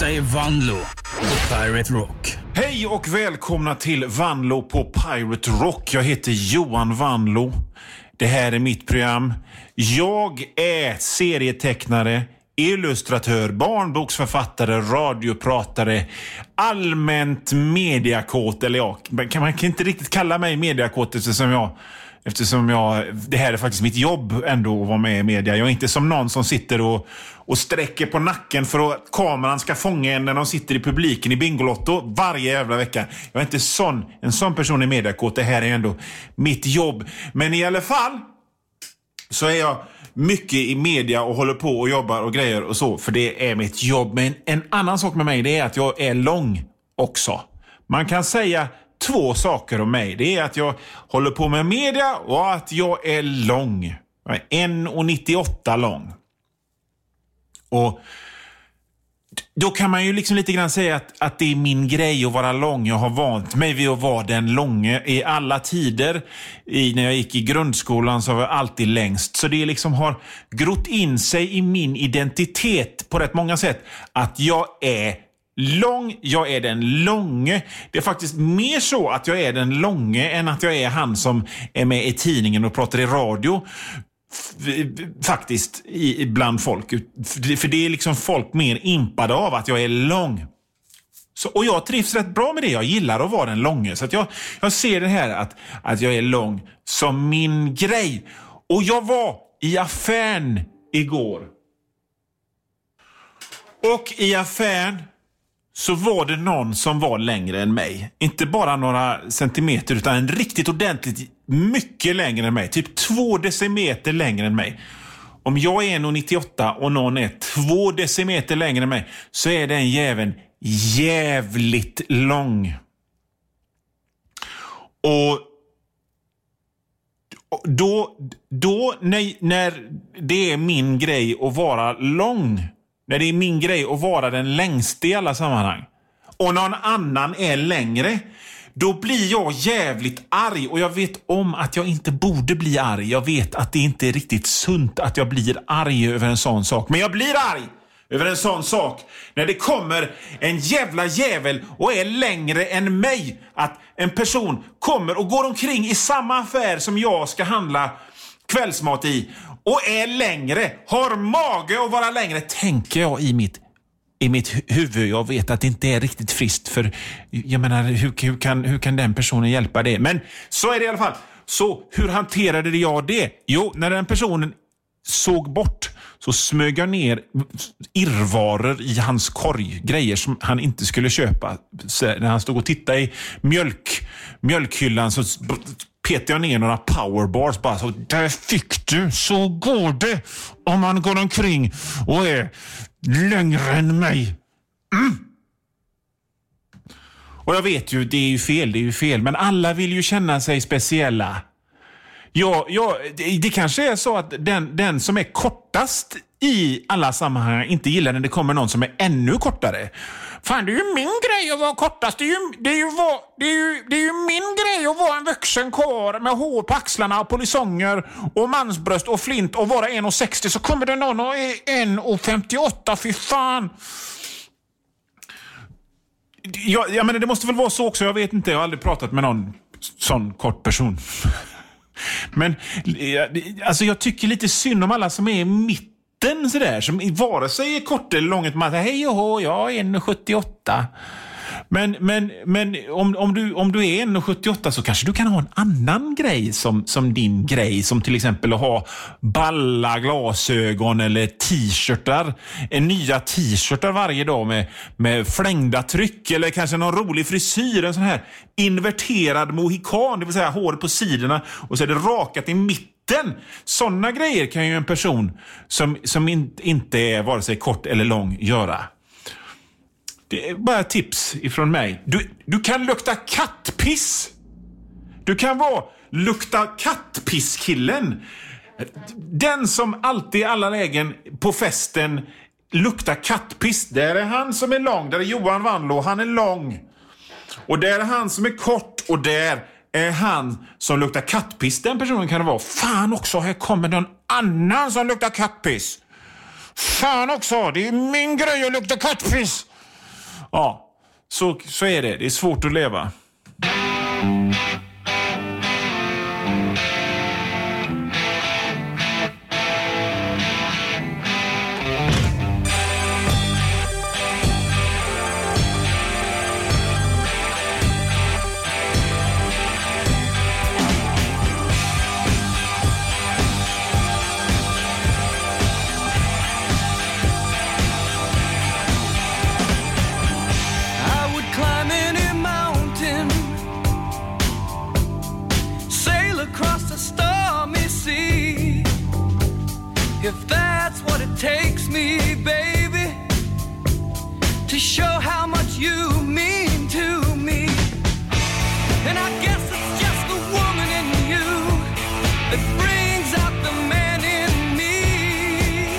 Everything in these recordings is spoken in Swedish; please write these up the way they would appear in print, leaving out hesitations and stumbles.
Detta är Vanlo på Pirate Rock. Hej och välkomna till Vanlo på Pirate Rock. Jag heter Johan Vanlo. Det här är mitt program. Jag är serietecknare, illustratör, barnboksförfattare, radiopratare, allmänt mediakåt. Eller ja, man kan inte riktigt kalla mig mediakåt eftersom jag, det här är faktiskt mitt jobb ändå att vara med i media. Jag är inte som någon som sitter och sträcker på nacken för att kameran ska fånga en när de sitter i publiken i Bingolotto varje jävla vecka. Jag är inte en sån person i mediakåt. Det här är ändå mitt jobb. Men i alla fall så är jag mycket i media och håller på och jobbar och grejer och så, för det är mitt jobb. Men en annan sak med mig, det är att jag är lång också. Man kan säga två saker om mig. Det är att jag håller på med media och att jag är lång. Jag är 1,98 lång. Och då kan man ju liksom lite grann säga att det är min grej att vara lång. Jag har vant mig vid att vara den långe i alla tider. När jag gick i grundskolan så var jag alltid längst. Så det liksom har grott in sig i min identitet på rätt många sätt att jag är lång, jag är den långe. Det är faktiskt mer så att jag är den långe än att jag är han som är med i tidningen och pratar i radio. Faktiskt bland folk. För det är liksom folk mer impade av att jag är lång. Och jag trivs rätt bra med det. Jag gillar att vara den långe. Så att jag ser det här att jag är lång som min grej. Och jag var i affären igår. Och i affären så var det någon som var längre än mig. Inte bara några centimeter utan en riktigt ordentligt mycket längre än mig. Typ 2 decimeter längre än mig. Om jag är 1,98 och någon är 2 decimeter längre än mig så är den jäveln jävligt lång. Och då när det är min grej att vara lång, när det är min grej att vara den längsta i alla sammanhang och någon annan är längre, då blir jag jävligt arg. Och jag vet om att jag inte borde bli arg. Jag vet att det inte är riktigt sunt att jag blir arg över en sån sak. Men jag blir arg över en sån sak när det kommer en jävla jävel och är längre än mig. Att en person kommer och går omkring i samma affär som jag ska handla kvällsmat i och är längre, har mage att vara längre, tänker jag i mitt huvud. Jag vet att det inte är riktigt friskt, för jag menar, hur kan den personen hjälpa det? Men så är det i alla fall. Så hur hanterade jag det? Jo, när den personen såg bort så smög jag ner irrvaror i hans korg, grejer som han inte skulle köpa. Så när han stod och tittade i mjölkhyllan så petade jag ner några powerbars bara så. Där fick du, så går det om man går omkring och är längre än mig. Och jag vet ju, det är ju fel, men alla vill ju känna sig speciella. Det kanske är så att den som är kortast i alla sammanhang inte gillar när det kommer någon som är ännu kortare. Fan, det är ju min grej att vara kortast. Det är ju min grej att vara en vuxen karl med hår på axlarna och polisonger och mansbröst och flint och vara 1,60, så kommer det någon och är 1,58. Fy fan. Jag menar, det måste väl vara så också. Jag vet inte, jag har aldrig pratat med någon sån kort person. Men alltså, jag tycker lite synd om alla som är i mitten sådär, som vare sig är kort eller långt. Man säger, hej och jag är 1,78. Men om du är 1,78 så kanske du kan ha en annan grej som din grej, som till exempel att ha balla glasögon eller t-shirtar, nya t-shirtar varje dag med flängda tryck, eller kanske någon rolig frisyr, en sån här inverterad mohikan, det vill säga hår på sidorna och så är det rakat i mitten. Sådana grejer kan ju en person som inte är vare sig kort eller lång göra. Det är bara tips ifrån mig. Du kan lukta kattpiss. Du kan vara lukta kattpisskillen. Den som alltid i alla lägen på festen luktar kattpiss. Där är han som är lång. Där är Johan Vanlo. Han är lång. Och där är han som är kort. Och där är han som luktar kattpiss. Den personen kan det vara. Fan också, här kommer någon annan som luktar kattpiss. Fan också, det är min grej att lukta kattpiss. Ja, så är det. Det är svårt att leva. If that's what it takes me, baby, to show how much you mean to me. And I guess it's just the woman in you that brings out the man in me.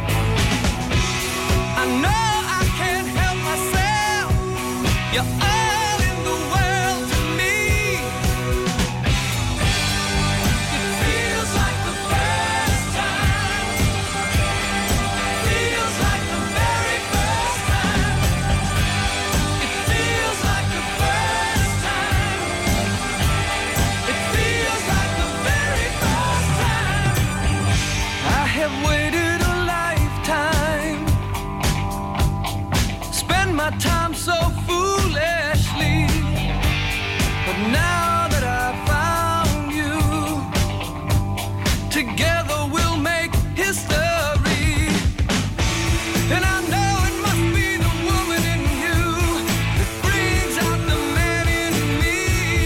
I know I can't help myself. You're all in the world to me. It feels like the first time. Feels like the very first time. It feels like the first time. It feels like the very first time. I have waited a lifetime, spend my time so foolishly, but now that I've found you, together we'll make history. And I know it must be the woman in you that brings out the man in me.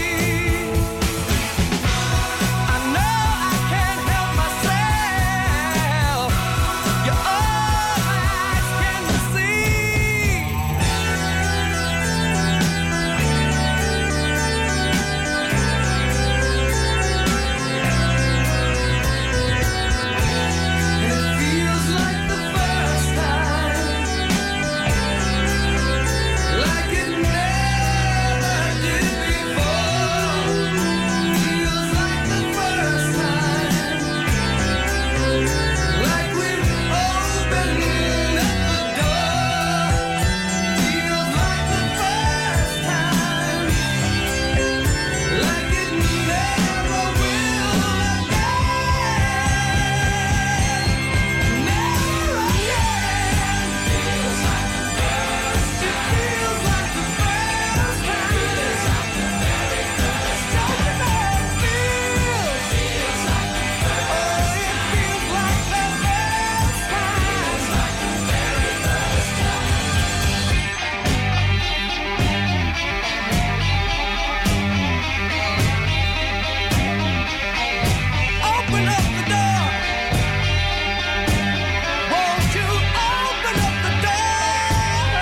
I know I can't help myself. You're all my eyes can see. And it feels like the first time, like it never did before. Feels like the first time, like we're opening up the door. Feels like the first time, like it never will again. Never again. Feels like the first. It feels like the first time. Feels like the very first time. Don't you know it feels? Feels like the first. Oh, it feels like the first time. Feels like the very first time. Open up the door. Won't you open up the door?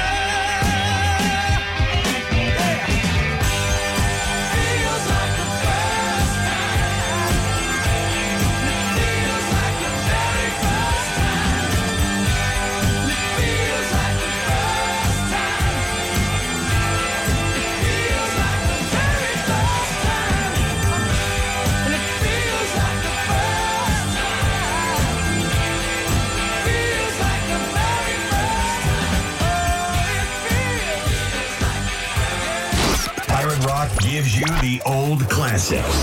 Yeah. Feels like the first time. It feels like the very first time. It feels like the first time. It feels like the very first time. And it feels like the first time. Feels like the very first time. Oh, it feels. Pirate Rock gives you the old classics.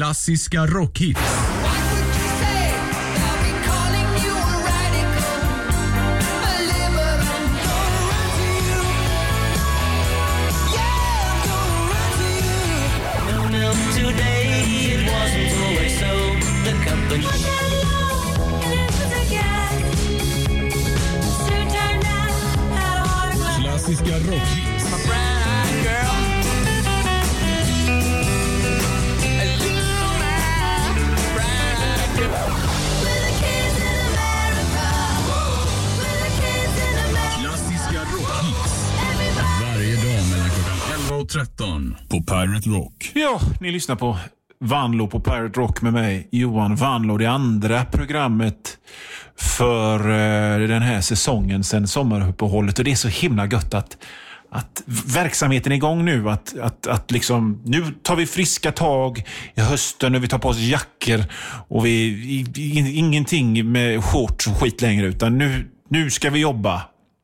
Klassiska rockhits. Klassiska rockhits. Klassiska rockhits. Varje dag mellan klockan 11 och 13 på Pirate Rock. Ja, ni lyssnar på Vanlo på Pirate Rock med mig, Johan Vanlo. Det andra programmet för den här säsongen sen sommaruppehållet. Och det är så himla gött att verksamheten är igång nu. Att liksom, nu tar vi friska tag i hösten när vi tar på oss jackor. Och ingenting med shorts och skit längre. Utan nu ska vi jobba.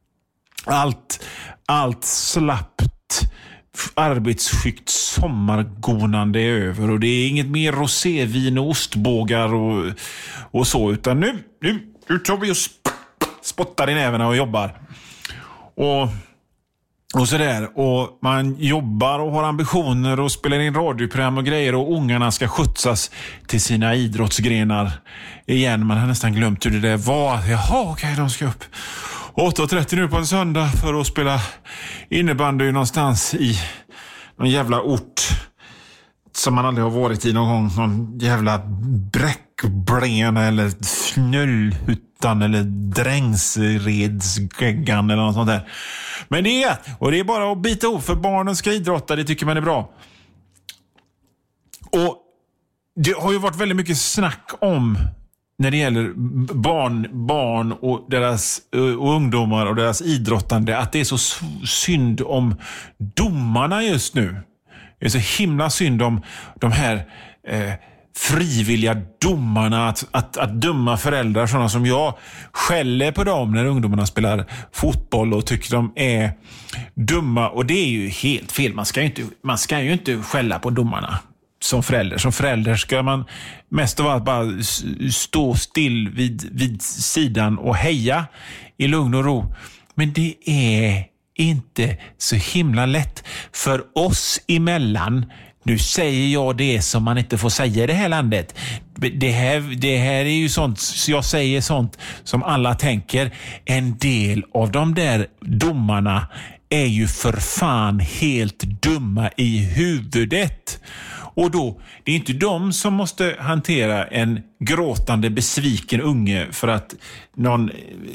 Allt slappt arbetsskikt sommargonande är över, och det är inget mer rosévin och ostbågar och så, utan nu tar vi och spottar i nävarna och jobbar och sådär, och man jobbar och har ambitioner och spelar in radioprogram och grejer, och ungarna ska skjutsas till sina idrottsgrenar igen. Man har nästan glömt hur det där var. Jaha, okej, de ska upp 8:30 nu på en söndag för att spela innebandy någonstans i någon jävla ort som man aldrig har varit i någon gång. Någon jävla Bräckblena eller Fnöllhuttan eller Drängsredsgäggan eller något sånt där. Men det är bara att bita ihop, för barnen ska idrotta, det tycker man är bra. Och det har ju varit väldigt mycket snack om, när det gäller barn och deras och ungdomar och deras idrottande, att det är så synd om domarna just nu. Det är så himla synd om de här frivilliga domarna, att döma föräldrar, sådana som jag, skäller på dem när ungdomarna spelar fotboll och tycker de är dumma. Och det är ju helt fel. Man ska ju inte skälla på domarna. Som förälder ska man mest av allt bara stå still vid sidan och heja i lugn och ro. Men det är inte så himla lätt för oss emellan. Nu säger jag det som man inte får säga i det här landet. Det här är ju sånt, så jag säger sånt som alla tänker. En del av de där domarna är ju för fan helt dumma i huvudet. Och då, det är inte de som måste hantera en gråtande, besviken unge för att någon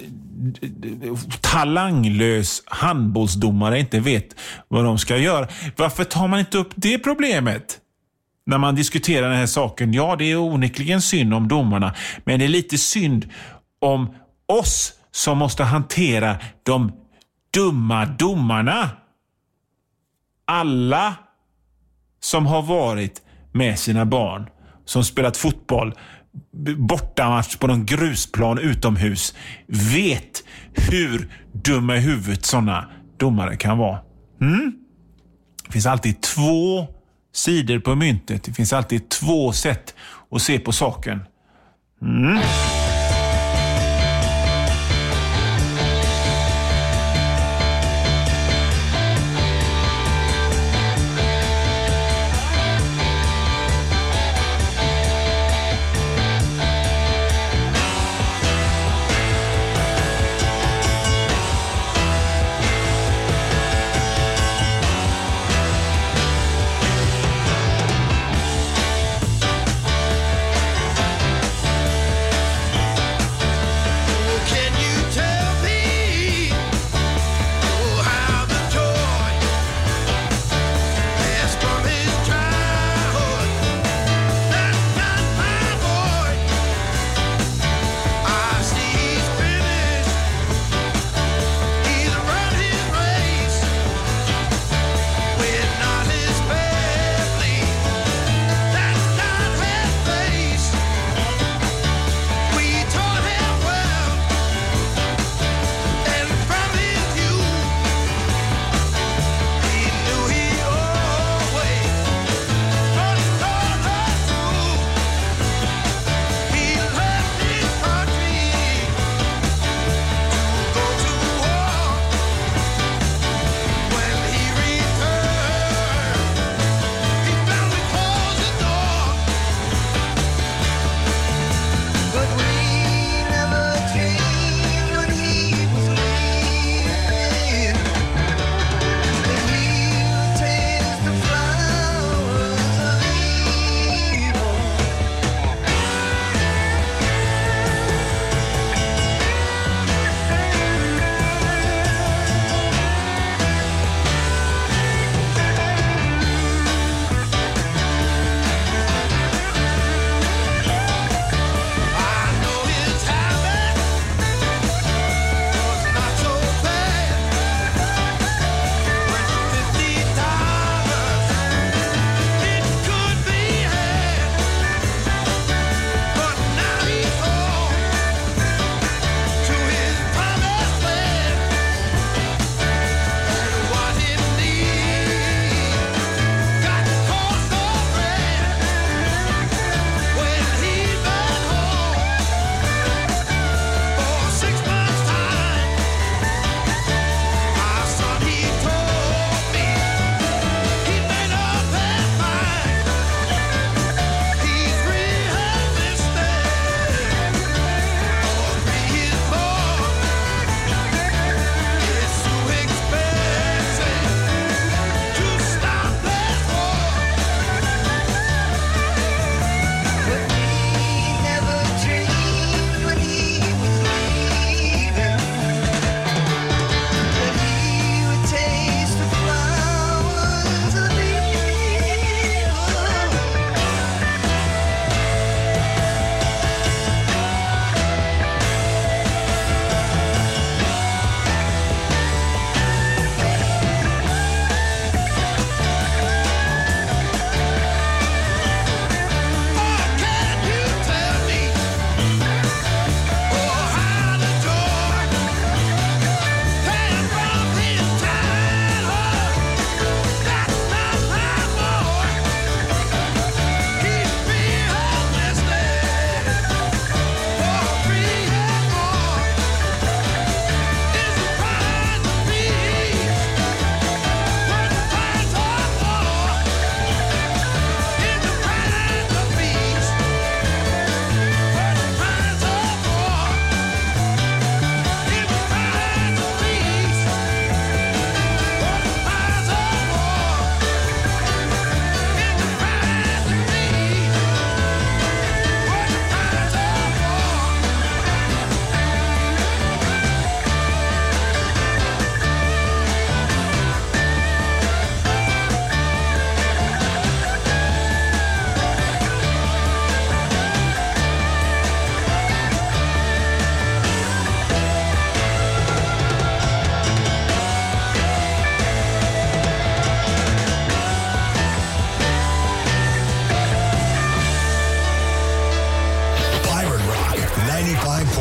talanglös handbollsdomare inte vet vad de ska göra. Varför tar man inte upp det problemet när man diskuterar den här saken? Ja, det är onekligen synd om domarna, men det är lite synd om oss som måste hantera de dumma domarna. Alla som har varit med sina barn, som spelat fotboll, bortamatch på någon grusplan utomhus, vet hur dumma i huvudet sådana domare kan vara. Det finns alltid två sidor på myntet. Det finns alltid två sätt att se på saken.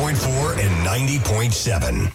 88.4 and 90.7.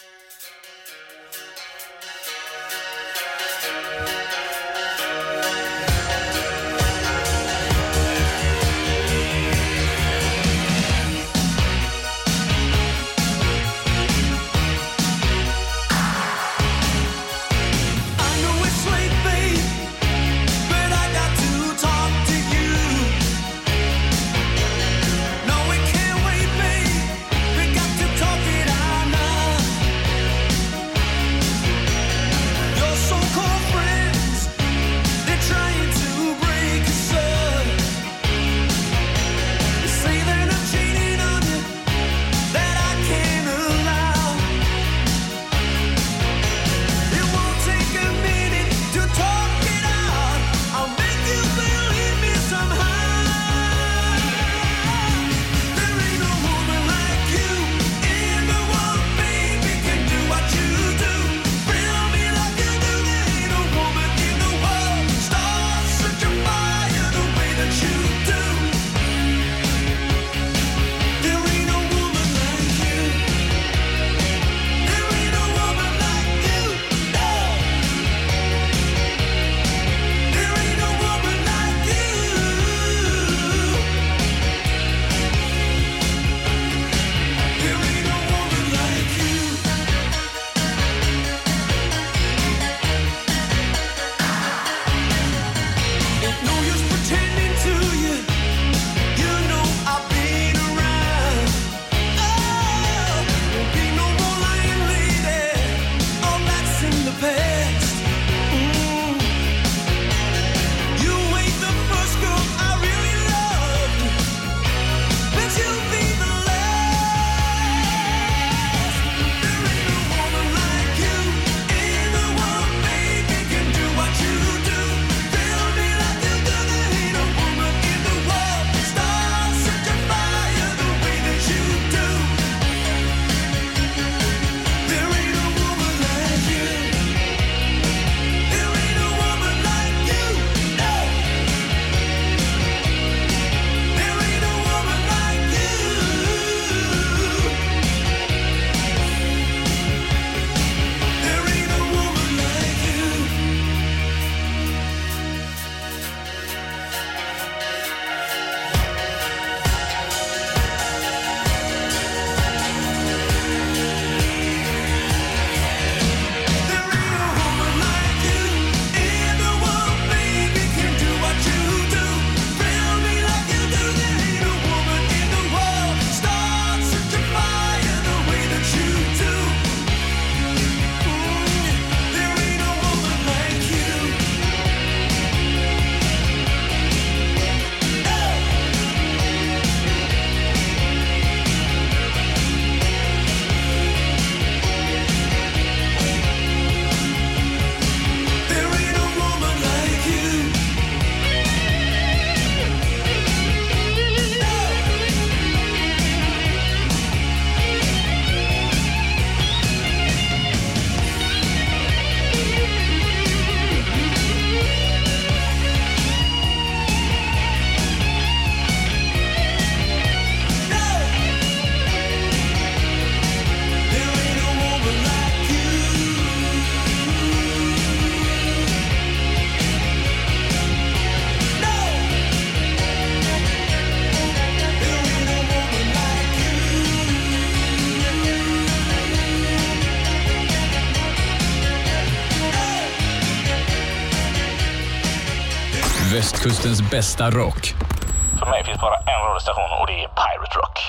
Västkustens bästa rock. För mig finns bara en radiostation och det är Pirate Rock.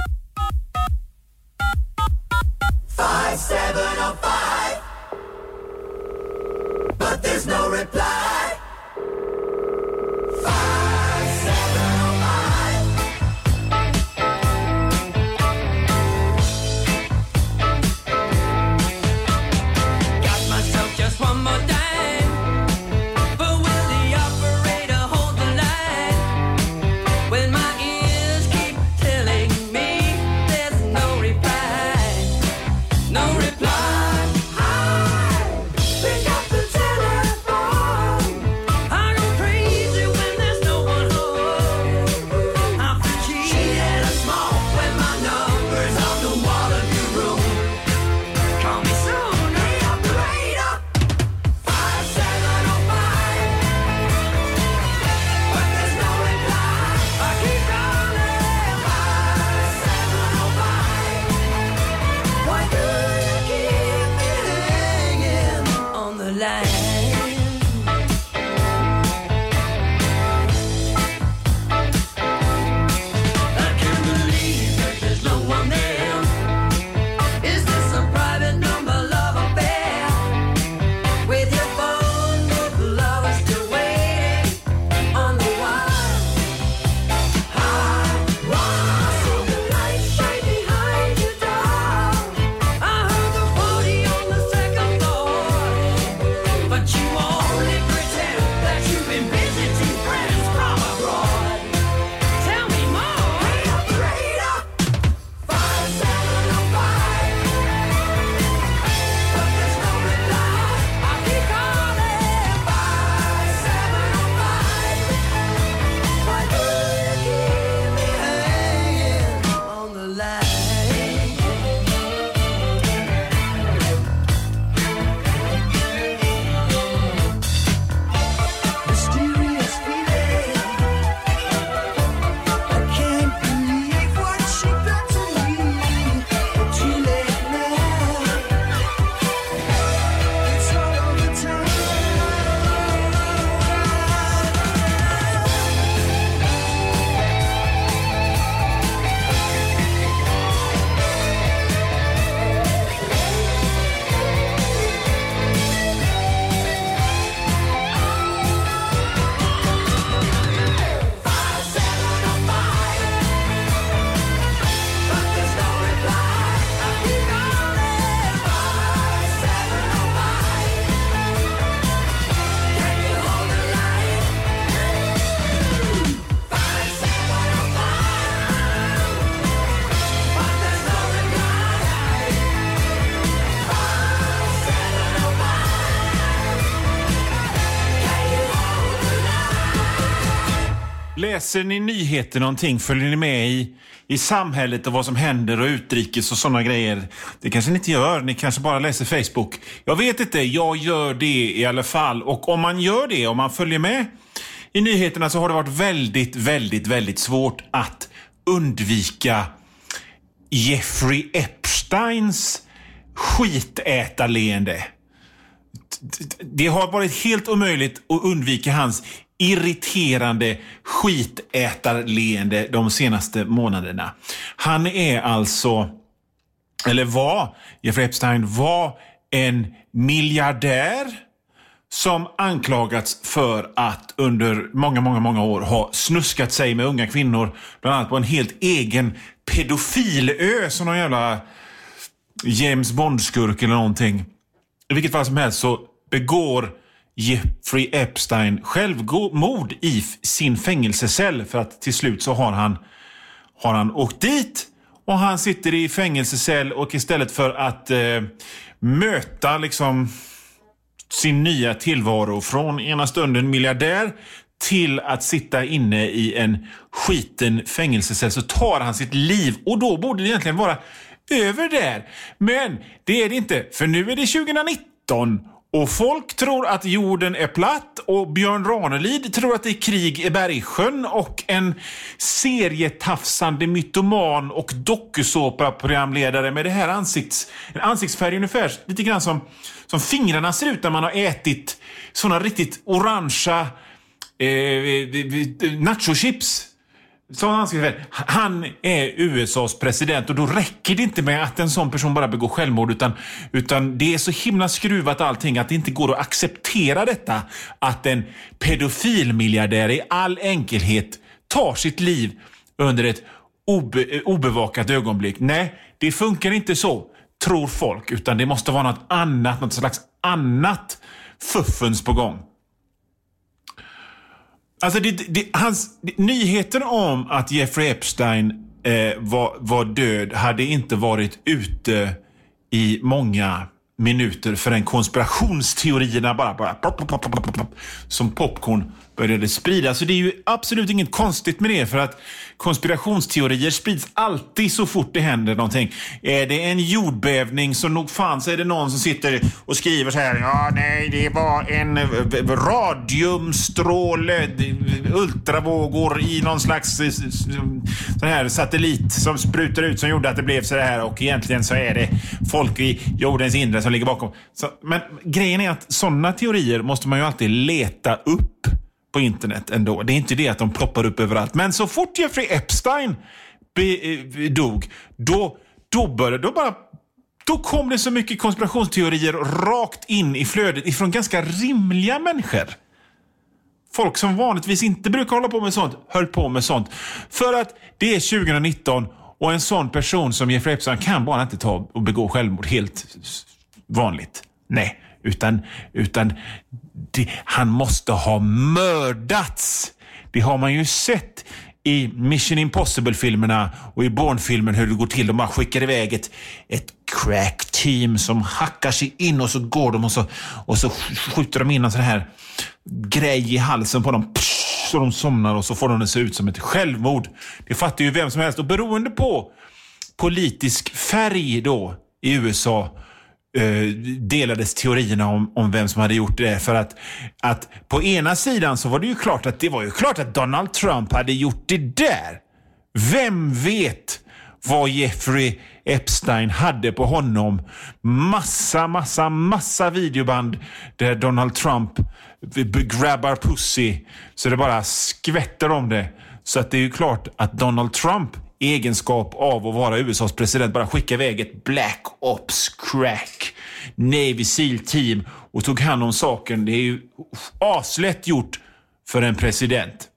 5705, but there's no reply. 5705. Got myself just one more dime, but will the operator hold the line when my ears keep telling Läser ni nyheter någonting? Följer ni med i samhället och vad som händer och utrikes och sådana grejer? Det kanske ni inte gör. Ni kanske bara läser Facebook. Jag vet inte. Jag gör det i alla fall. Och om man gör det, om man följer med i nyheterna, så har det varit väldigt, väldigt, väldigt svårt att undvika Jeffrey Epsteins skitätarleende. Det har varit helt omöjligt att undvika hans irriterande skitätarleende de senaste månaderna. Han är alltså, eller var, Jeffrey Epstein var en miljardär som anklagats för att under många år ha snuskat sig med unga kvinnor, bland annat på en helt egen pedofilö som någon jävla James Bond-skurk eller någonting. I vilket fall som helst så begår Jeffrey Epstein självmord i sin fängelsecell, för att till slut så har han åkt dit och han sitter i fängelsecell, och istället för att möta liksom sin nya tillvaro från ena stunden miljardär till att sitta inne i en skiten fängelsecell, så tar han sitt liv, och då borde det egentligen vara över där. Men det är det inte, för nu är det 2019 och folk tror att jorden är platt, och Björn Ranelid tror att det är krig i Bergsjön, och en serietafsande mytoman och dokusåpa-programledare med det här en ansiktsfärg ungefär lite grann som fingrarna ser ut när man har ätit såna riktigt orangea nachochips. Han är USAs president, och då räcker det inte med att en sån person bara begår självmord, utan det är så himla skruvat allting att det inte går att acceptera detta, att en pedofilmiljardär i all enkelhet tar sitt liv under ett obevakat ögonblick. Nej, det funkar inte så, tror folk, utan det måste vara något slags annat fuffens på gång. Alltså nyheten om att Jeffrey Epstein var död hade inte varit ute i många minuter förrän konspirationsteorierna bara som popcorn började spridas. Så det är ju absolut inget konstigt med det, för att konspirationsteorier sprids alltid så fort det händer någonting. Är det en jordbävning så nog fan så är det någon som sitter och skriver så här: ja nej, det var en radiumstråle, ultravågor i någon slags sån här satellit som sprutar ut som gjorde att det blev så här, och egentligen så är det folk i jordens inre som ligger bakom. Men grejen är att sådana teorier måste man ju alltid leta upp på internet ändå. Det är inte det att de ploppar upp överallt. Men så fort Jeffrey Epstein dog, då kom det så mycket konspirationsteorier rakt in i flödet ifrån ganska rimliga människor. Folk som vanligtvis inte brukar hålla på med sånt, höll på med sånt. För att det är 2019, och en sån person som Jeffrey Epstein kan bara inte ta och begå självmord helt vanligt. Nej, utan han måste ha mördats. Det har man ju sett i Mission Impossible-filmerna och i Bourne-filmen hur det går till. De bara skickar iväg ett crack-team som hackar sig in, och så går de och så skjuter de in en sån här grej i halsen på dem, så de somnar, och så får de det se ut som ett självmord. Det fattar ju vem som helst, och beroende på politisk färg då i USA delades teorierna om vem som hade gjort det. För att på ena sidan så var det ju klart att Donald Trump hade gjort det där. Vem vet vad Jeffrey Epstein hade på honom? Massa videoband där Donald Trump grabbar pussy så det bara skvätter om det. Så att det är ju klart att Donald Trump i egenskap av att vara USAs president bara skickade iväg ett Black Ops crack Navy SEAL team och tog hand om saken. Det är ju aslätt gjort för en president.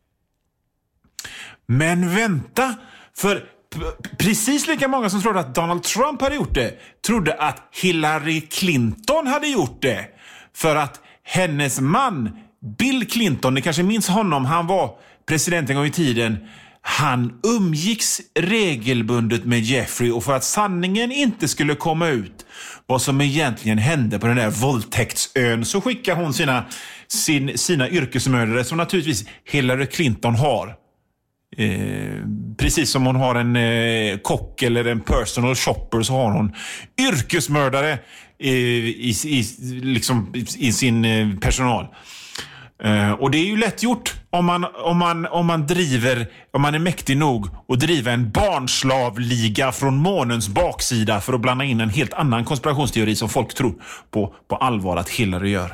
Men vänta, för precis lika många som trodde att Donald Trump hade gjort det trodde att Hillary Clinton hade gjort det. För att hennes man Bill Clinton, ni kanske minns honom, han var president en gång i tiden. Han umgicks regelbundet med Jeffrey, och för att sanningen inte skulle komma ut vad som egentligen hände på den där våldtäktsön så skickar hon sina yrkesmördare, som naturligtvis Hillary Clinton har, Precis som hon har en kock eller en personal shopper, så har hon yrkesmördare i sin personal. Och det är ju lätt gjort om man är mäktig nog att driva en barnslavliga från månens baksida för att blanda in en helt annan konspirationsteori som folk tror på allvar att Hillary gör.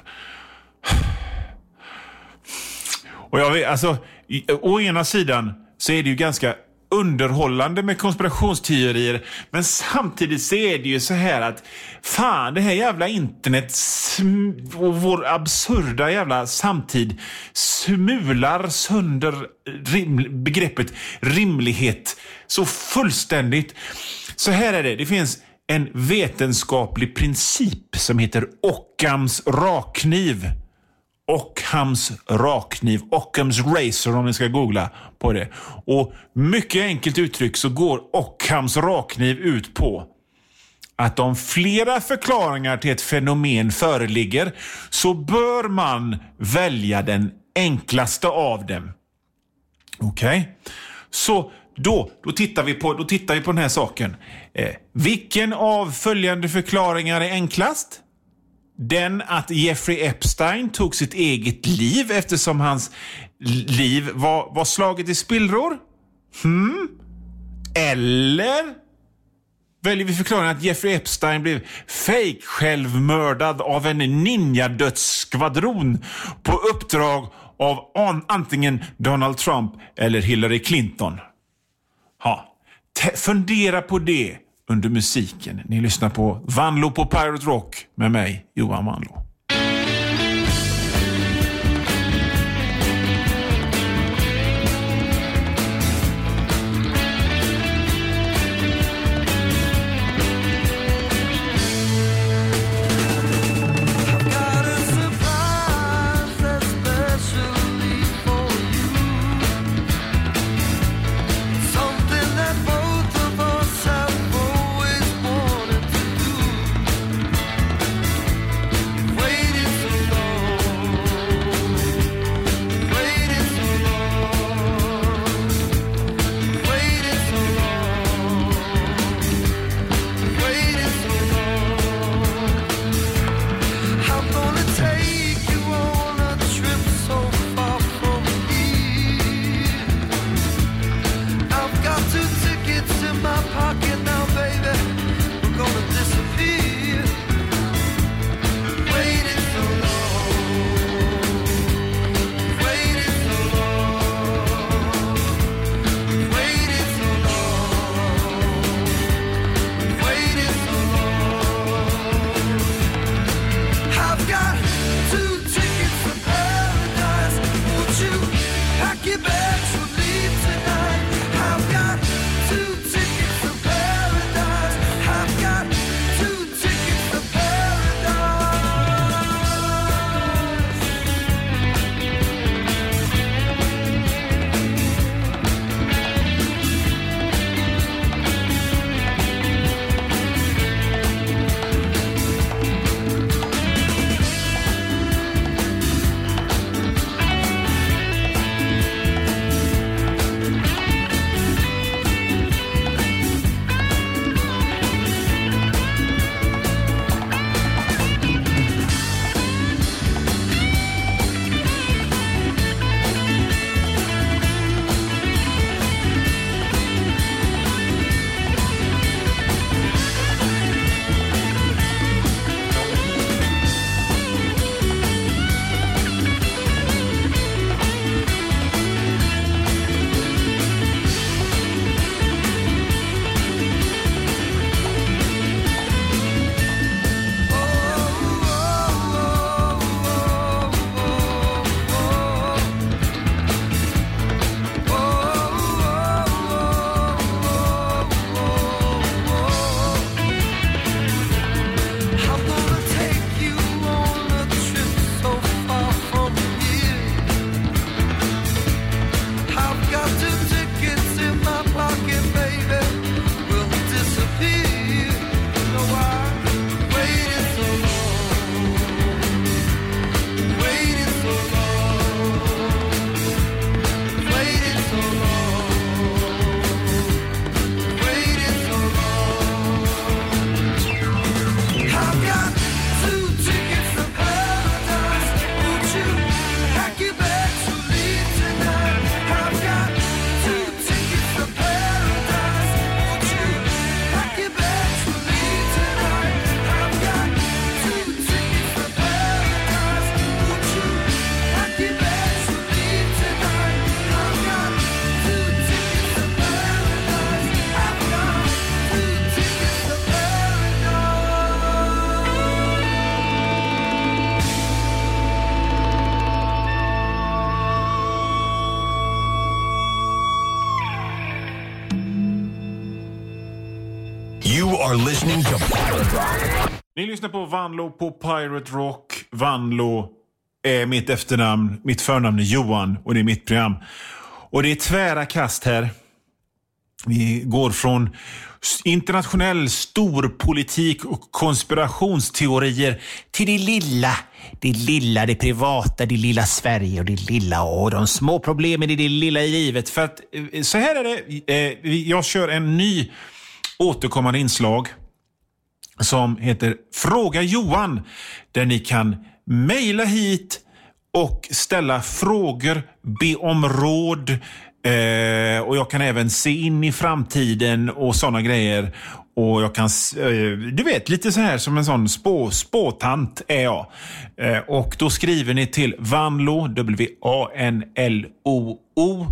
Och jag vet, alltså, å ena sidan så är det ju ganska underhållande med konspirationsteorier, men samtidigt så är det ju så här att fan, det här jävla internet och vår absurda jävla samtid smular sönder begreppet rimlighet så fullständigt. Så här är det. Det finns en vetenskaplig princip som heter Ockhams rakkniv. Ockhams razor, om ni ska googla på det. Och mycket enkelt uttryck så går Ockhams rakkniv ut på att om flera förklaringar till ett fenomen föreligger så bör man välja den enklaste av dem. Okej? Så då tittar vi på den här saken. Vilken av följande förklaringar är enklast? Den att Jeffrey Epstein tog sitt eget liv eftersom hans liv var slaget i spillror? Eller väljer vi förklaringen att Jeffrey Epstein blev fake-självmördad av en ninja-dödsskvadron på uppdrag av antingen Donald Trump eller Hillary Clinton? Fundera på det under musiken. Ni lyssnar på Vanlo på Pirate Rock med mig, Johan Vanlo. When You are listening to Pirate Rock. Ni lyssnar på Vanlo på Pirate Rock. Vanlo är mitt efternamn. Mitt förnamn är Johan och det är mitt program. Och det är tvära kast här. Vi går från internationell storpolitik och konspirationsteorier till det privata, det lilla Sverige och det lilla och de små problemen i det lilla i livet. För att så här är det, jag kör en ny återkommande inslag som heter Fråga Johan, där ni kan mejla hit och ställa frågor, be om råd, och jag kan även se in i framtiden och sådana grejer. Och jag kan, du vet, lite så här som en sån spåtant är jag. Och då skriver ni till Vanlo, WANLOO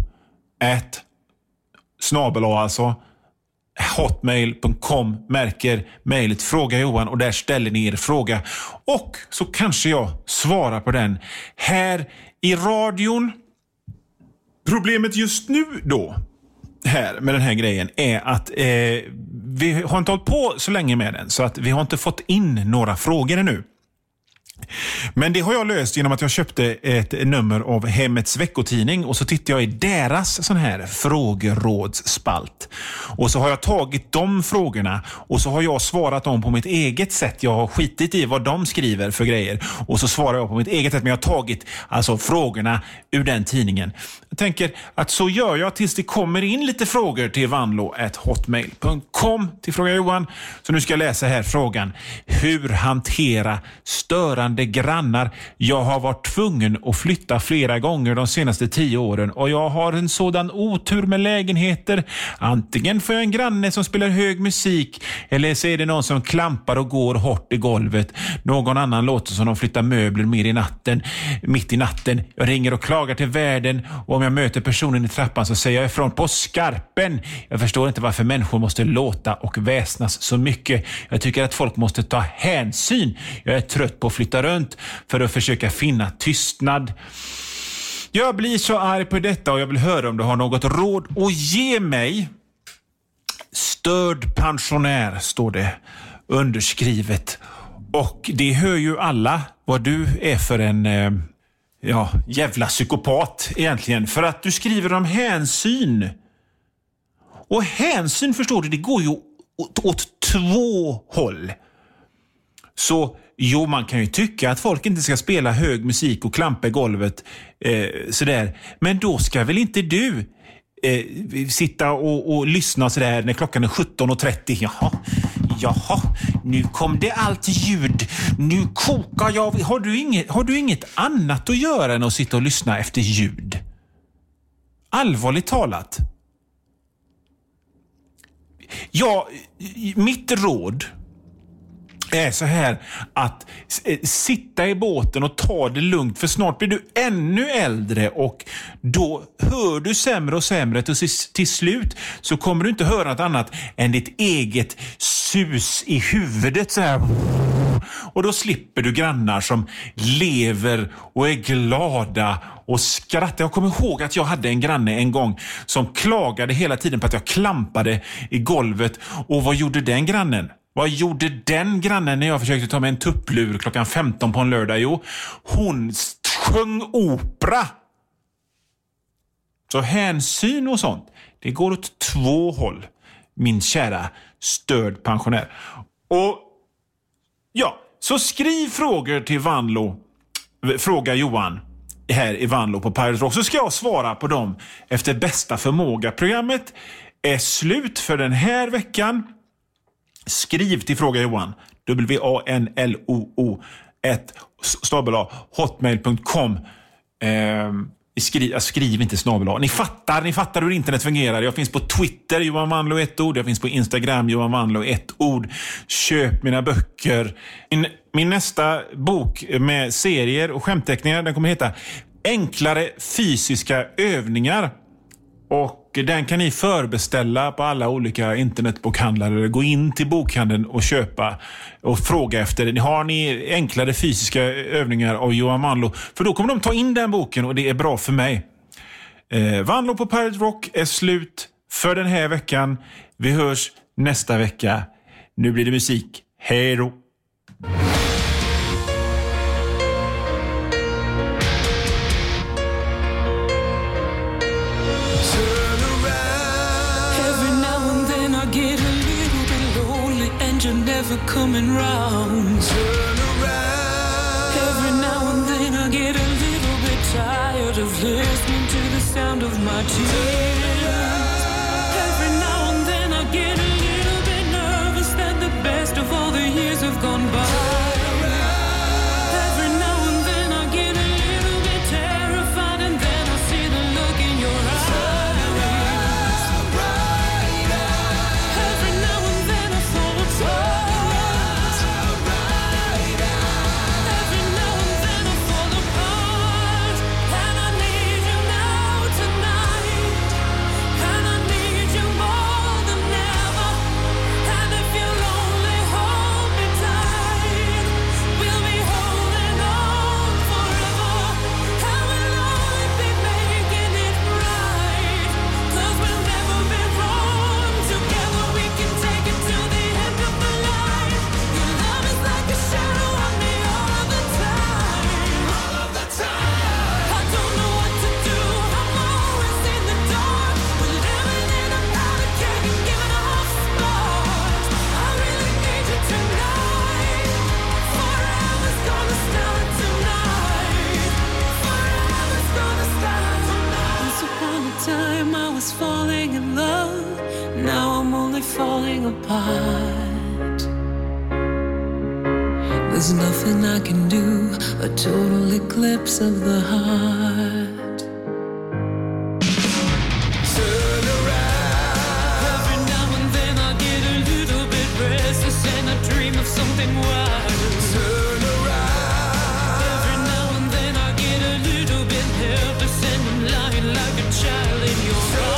@ alltså hotmail.com, märker mejlet Fråga Johan och där ställer ni er fråga. Och så kanske jag svarar på den här i radion. Problemet just nu då, här med den här grejen, är att vi har inte hållit på så länge med den, så att vi har inte fått in några frågor ännu. Men det har jag löst genom att jag köpte ett nummer av Hemmets veckotidning och så tittade jag i deras sån här frågerådsspalt. Och så har jag tagit de frågorna och så har jag svarat dem på mitt eget sätt. Jag har skitit i vad de skriver för grejer och så svarar jag på mitt eget sätt, men jag har tagit alltså frågorna ur den tidningen. Jag tänker att så gör jag tills det kommer in lite frågor till vanlo@hotmail.com till Fråga Johan. Så nu ska jag läsa här frågan. Hur hantera störande grannar? Jag har varit tvungen att flytta flera gånger de senaste 10 åren och jag har en sådan otur med lägenheter. Antingen får jag en granne som spelar hög musik eller så är det någon som klampar och går hårt i golvet. Någon annan låter som de flyttar möbler mitt i natten. Jag ringer och klagar till värden och om jag möter personen i trappan så säger jag ifrån på skarpen. Jag förstår inte varför människor måste låta och väsnas så mycket. Jag tycker att folk måste ta hänsyn. Jag är trött på att flytta runt för att försöka finna tystnad. Jag blir så arg på detta och jag vill höra om du har något råd och ge mig. Störd pensionär står det underskrivet. Och det hör ju alla vad du är för en jävla psykopat egentligen. För att du skriver om hänsyn. Och hänsyn, förstår du, det går ju åt 2 håll. Så jo, man kan ju tycka att folk inte ska spela hög musik och klampa i golvet sådär. Men då ska väl inte du sitta och lyssna sådär när klockan är 17:30. Jaha, nu kom det allt ljud. Nu kokar jag. Har du inget annat att göra än att sitta och lyssna efter ljud? Allvarligt talat. Ja, mitt råd är så här att sitta i båten och ta det lugnt, för snart blir du ännu äldre och då hör du sämre och sämre och till slut så kommer du inte höra något annat än ditt eget sus i huvudet så här. Och då slipper du grannar som lever och är glada och skrattar. Jag kommer ihåg att jag hade en granne en gång som klagade hela tiden på att jag klampade i golvet. Och vad gjorde den grannen? Vad gjorde den grannen när jag försökte ta med en tupplur klockan 15 på en lördag? Jo, hon sjöng opera. Så hänsyn och sånt, det går åt 2 håll, min kära störd pensionär. Och ja, så skriv frågor till Vanlo. Fråga Johan här i Vanlo på Pirate Rock, så ska jag svara på dem efter bästa förmåga. Programmet är slut för den här veckan. Skriv till Fråga Johan, WANLOO @hotmail.com. Skriv inte snabel-a. Ni fattar hur internet fungerar. Jag finns på Twitter, Johan Vanlo 1 ord. Jag finns på Instagram, Johan Vanlo 1 ord. Köp mina böcker. Min nästa bok med serier och skämtteckningar, den kommer heta Enklare fysiska övningar. Och den kan ni förbeställa på alla olika internetbokhandlare. Gå in till bokhandeln och köpa och fråga efter. Har ni enklare fysiska övningar av Johan Vanlo? För då kommer de ta in den boken och det är bra för mig. Vanlo på Pirate Rock är slut för den här veckan. Vi hörs nästa vecka. Nu blir det musik. Hej då! You're never coming round. Turn around. Every now and then I get a little bit tired of listening to the sound of my tears. Every now and then I get a little bit nervous that the best of all the years have gone by. Every now and then I get a little bit terrified, and then I see the look in your eyes. Falling in love, now I'm only falling apart. There's nothing I can do, a total eclipse of the heart. Turn around. Every now and then I get a little bit restless and I dream of something wild. Turn around. Every now and then I get a little bit helpless and I'm lying like a child in your arms.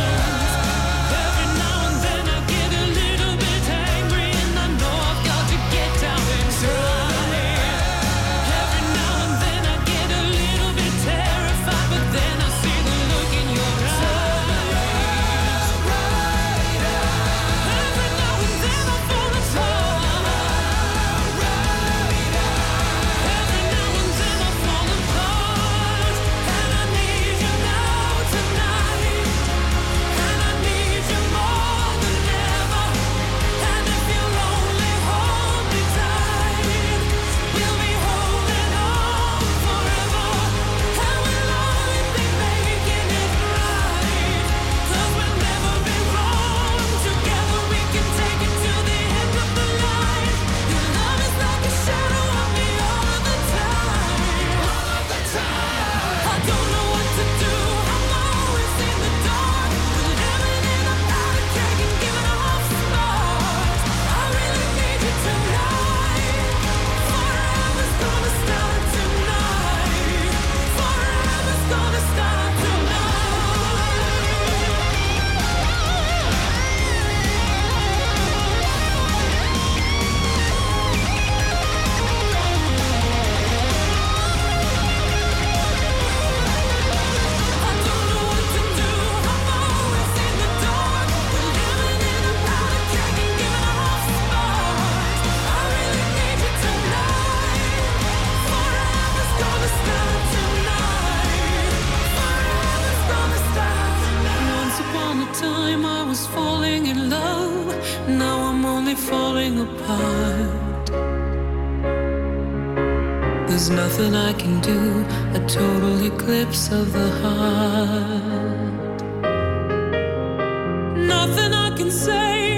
There's nothing I can do, a total eclipse of the heart. Nothing I can say